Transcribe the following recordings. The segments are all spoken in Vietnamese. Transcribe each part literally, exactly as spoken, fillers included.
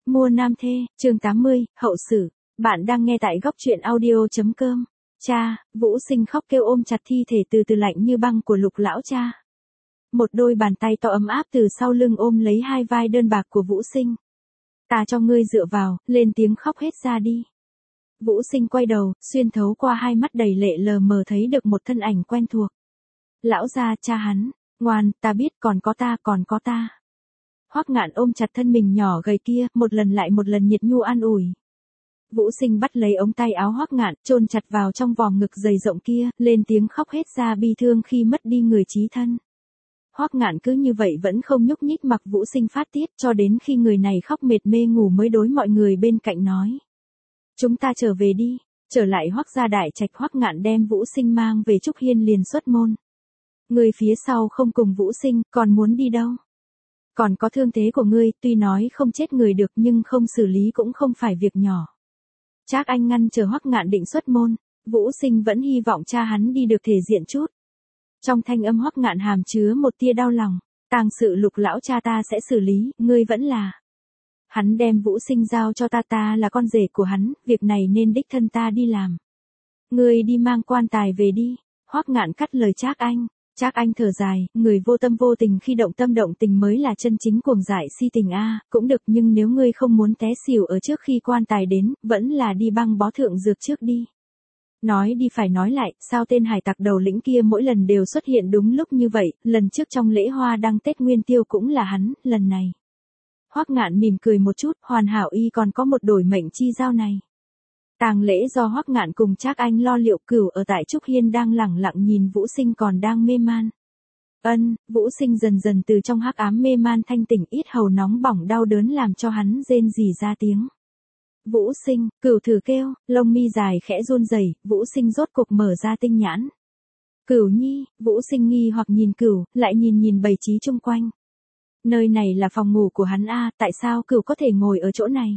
Mua nam thê, chương tám mươi, hậu sử. Bạn đang nghe tại góc truyện audio.com. Cha, Vũ Sinh khóc kêu ôm chặt thi thể từ từ lạnh như băng của Lục lão cha. Một đôi bàn tay to ấm áp từ sau lưng ôm lấy hai vai đơn bạc của Vũ Sinh. Ta cho ngươi dựa vào, lên tiếng khóc hết ra đi. Vũ Sinh quay đầu, xuyên thấu qua hai mắt đầy lệ lờ mờ thấy được một thân ảnh quen thuộc. Lão gia, cha hắn, ngoan, ta biết, còn có ta, còn có ta. Hoắc Ngạn ôm chặt thân mình nhỏ gầy kia, một lần lại một lần nhiệt nhu an ủi. Vũ Sinh bắt lấy ống tay áo Hoắc Ngạn, chôn chặt vào trong vòng ngực dày rộng kia, lên tiếng khóc hết ra bi thương khi mất đi người chí thân. Hoắc Ngạn cứ như vậy vẫn không nhúc nhích mặc Vũ Sinh phát tiết, cho đến khi người này khóc mệt mê ngủ mới đối mọi người bên cạnh nói: "Chúng ta trở về đi." Trở lại Hoắc gia đại trạch, Hoắc Ngạn đem Vũ Sinh mang về Trúc Hiên liền xuất môn. "Người phía sau không cùng Vũ Sinh, còn muốn đi đâu? Còn có thương thế của ngươi, tuy nói không chết người được nhưng không xử lý cũng không phải việc nhỏ." Trác Anh ngăn chờ Hoắc Ngạn định xuất môn, Vũ Sinh vẫn hy vọng cha hắn đi được thể diện chút. Trong thanh âm Hoắc Ngạn hàm chứa một tia đau lòng, tang sự Lục lão cha ta sẽ xử lý, ngươi vẫn là. Hắn đem Vũ Sinh giao cho ta, ta là con rể của hắn, việc này nên đích thân ta đi làm. Ngươi đi mang quan tài về đi. Hoắc Ngạn cắt lời Trác Anh. Trác Anh thở dài, người vô tâm vô tình khi động tâm động tình mới là chân chính cuồng dại si tình a, à, cũng được, nhưng nếu ngươi không muốn té xỉu ở trước khi quan tài đến, vẫn là đi băng bó thượng dược trước đi. Nói đi phải nói lại, sao tên hải tặc đầu lĩnh kia mỗi lần đều xuất hiện đúng lúc như vậy, lần trước trong lễ hoa đăng Tết Nguyên Tiêu cũng là hắn, lần này. Hoắc Ngạn mỉm cười một chút, hoàn hảo y còn có một đổi mệnh chi giao này. Tang lễ do Hoắc Ngạn cùng Trác Anh lo liệu, Cửu ở tại Trúc Hiên đang lẳng lặng nhìn Vũ Sinh còn đang mê man. Ân, Vũ Sinh dần dần từ trong hắc ám mê man thanh tỉnh, ít hầu nóng bỏng đau đớn làm cho hắn rên rỉ ra tiếng. Vũ Sinh, Cửu thử kêu, lông mi dài khẽ run rẩy, Vũ Sinh rốt cục mở ra tinh nhãn. Cửu nhi, Vũ Sinh nghi hoặc nhìn Cửu, lại nhìn nhìn bầy trí chung quanh. Nơi này là phòng ngủ của hắn a, tại sao Cửu có thể ngồi ở chỗ này?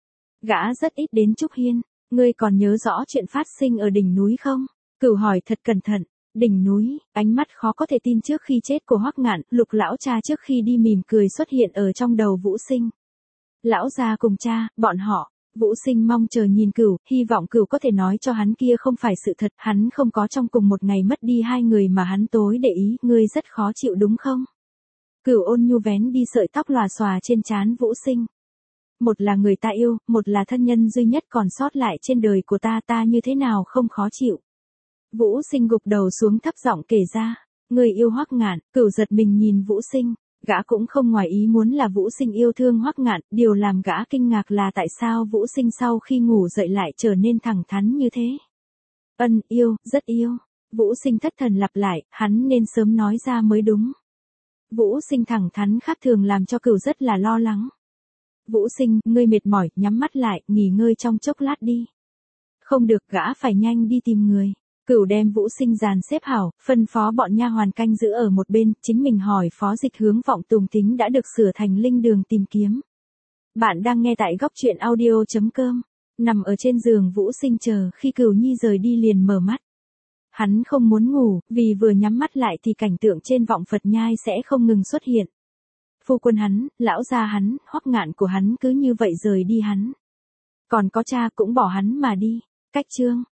Gã rất ít đến Trúc Hiên. Ngươi còn nhớ rõ chuyện phát sinh ở đỉnh núi không? Cửu hỏi thật cẩn thận. Đỉnh núi, ánh mắt khó có thể tin trước khi chết của Hoắc Ngạn, Lục lão cha trước khi đi mỉm cười xuất hiện ở trong đầu Vũ Sinh. Lão gia cùng cha, bọn họ. Vũ Sinh mong chờ nhìn Cửu, hy vọng Cửu có thể nói cho hắn kia không phải sự thật, hắn không có trong cùng một ngày mất đi hai người mà hắn tối để ý, ngươi rất khó chịu đúng không? Cửu ôn nhu vén đi sợi tóc lòa xòa trên trán Vũ Sinh. Một là người ta yêu, một là thân nhân duy nhất còn sót lại trên đời của ta, ta như thế nào không khó chịu. Vũ Sinh gục đầu xuống thấp giọng kể ra, người yêu Hoắc Ngạn. Cửu giật mình nhìn Vũ Sinh, gã cũng không ngoài ý muốn là Vũ Sinh yêu thương Hoắc Ngạn, điều làm gã kinh ngạc là tại sao Vũ Sinh sau khi ngủ dậy lại trở nên thẳng thắn như thế. Ân, yêu, rất yêu. Vũ Sinh thất thần lặp lại, hắn nên sớm nói ra mới đúng. Vũ Sinh thẳng thắn khác thường làm cho Cửu rất là lo lắng. Vũ Sinh, ngươi mệt mỏi, nhắm mắt lại, nghỉ ngơi trong chốc lát đi. Không được, gã phải nhanh đi tìm người. Cửu đem Vũ Sinh dàn xếp hảo, phân phó bọn nha hoàn canh giữ ở một bên, chính mình hỏi Phó Dịch hướng Vọng Tùng Tính đã được sửa thành linh đường tìm kiếm. Bạn đang nghe tại góc truyện audio.com. Nằm ở trên giường Vũ Sinh chờ khi Cửu Nhi rời đi liền mở mắt. Hắn không muốn ngủ, vì vừa nhắm mắt lại thì cảnh tượng trên Vọng Phật Nhai sẽ không ngừng xuất hiện. Phu quân hắn, lão gia hắn, Hoắc Ngạn của hắn cứ như vậy rời đi hắn. Còn có cha cũng bỏ hắn mà đi. Cách chương